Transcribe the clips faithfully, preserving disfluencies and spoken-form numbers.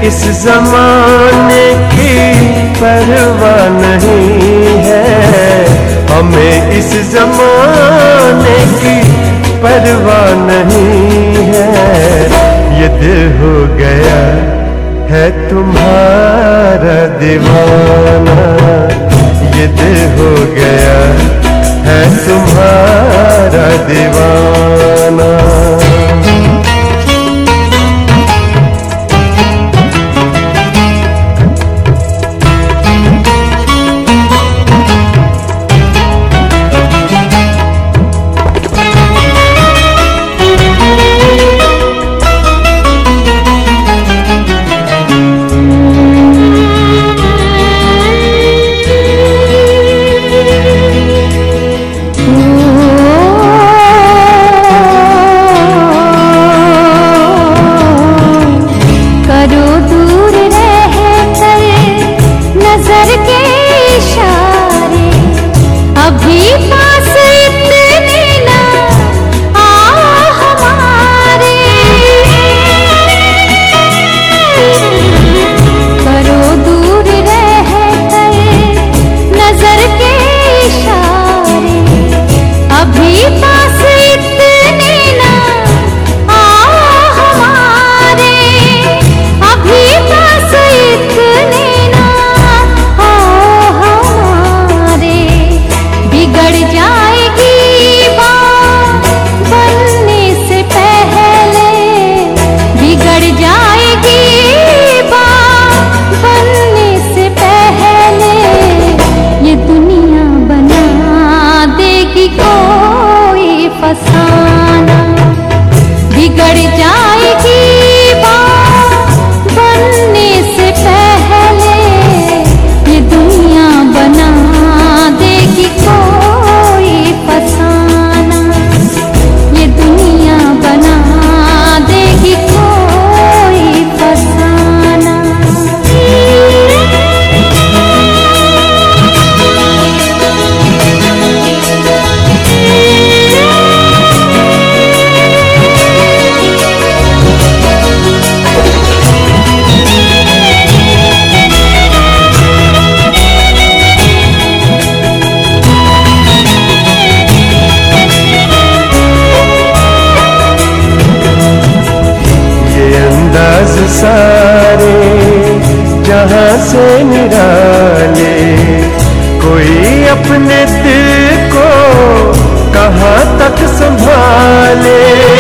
इस जमाने की परवाह नहीं है, हमें इस जमाने की परवाह नहीं है। ये दिल हो गया है तुम्हारा दीवाना, ये दिल हो गया है तुम्हारा दीवाना। सारे जहां से निराले, कोई अपने दिल को कहां तक संभाले।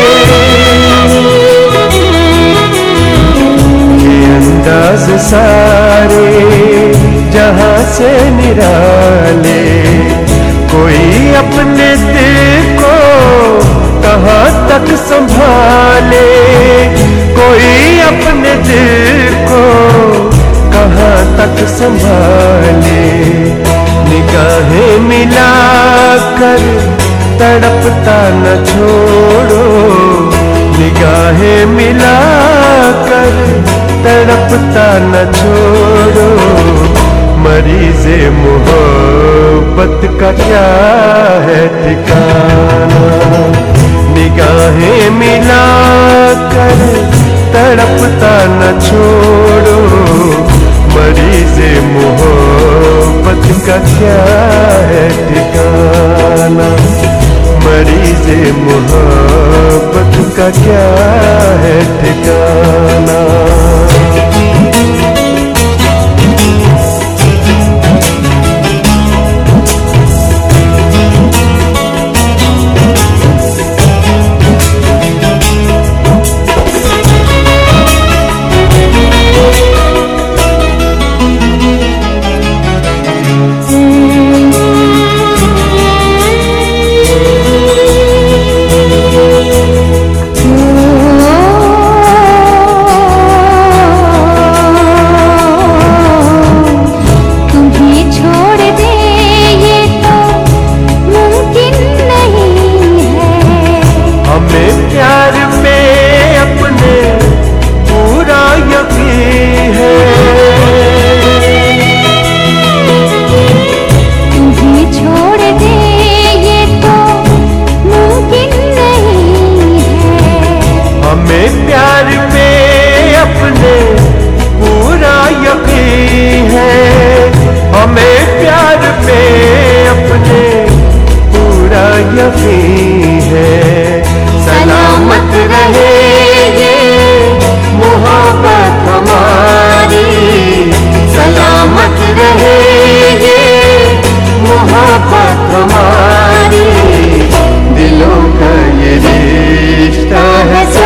ये अंदाज सारे जहां से निराले, कोई अपने दिल को कहां तक संभाले, कोई अपने दिल को कहां तक संभाले। निगाहें मिलाकर तड़पता न छोड़ो, निगाहें मिलाकर तड़पता न छोड़ो। मरीज़े मोहब्बत का क्या है ठिकाना, निगाहें मिलाकर तड़पता न छोड़ो। मरीज़े मोहब्बत का क्या है ठिकाना, मरीज़े मोहब्बत का क्या है ठिकाना।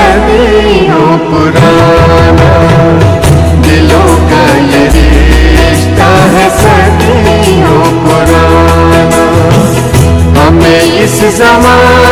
सदियों पुराना, दिलों का ये रिश्ता है सदियों पुराना। हमें इस ज़माने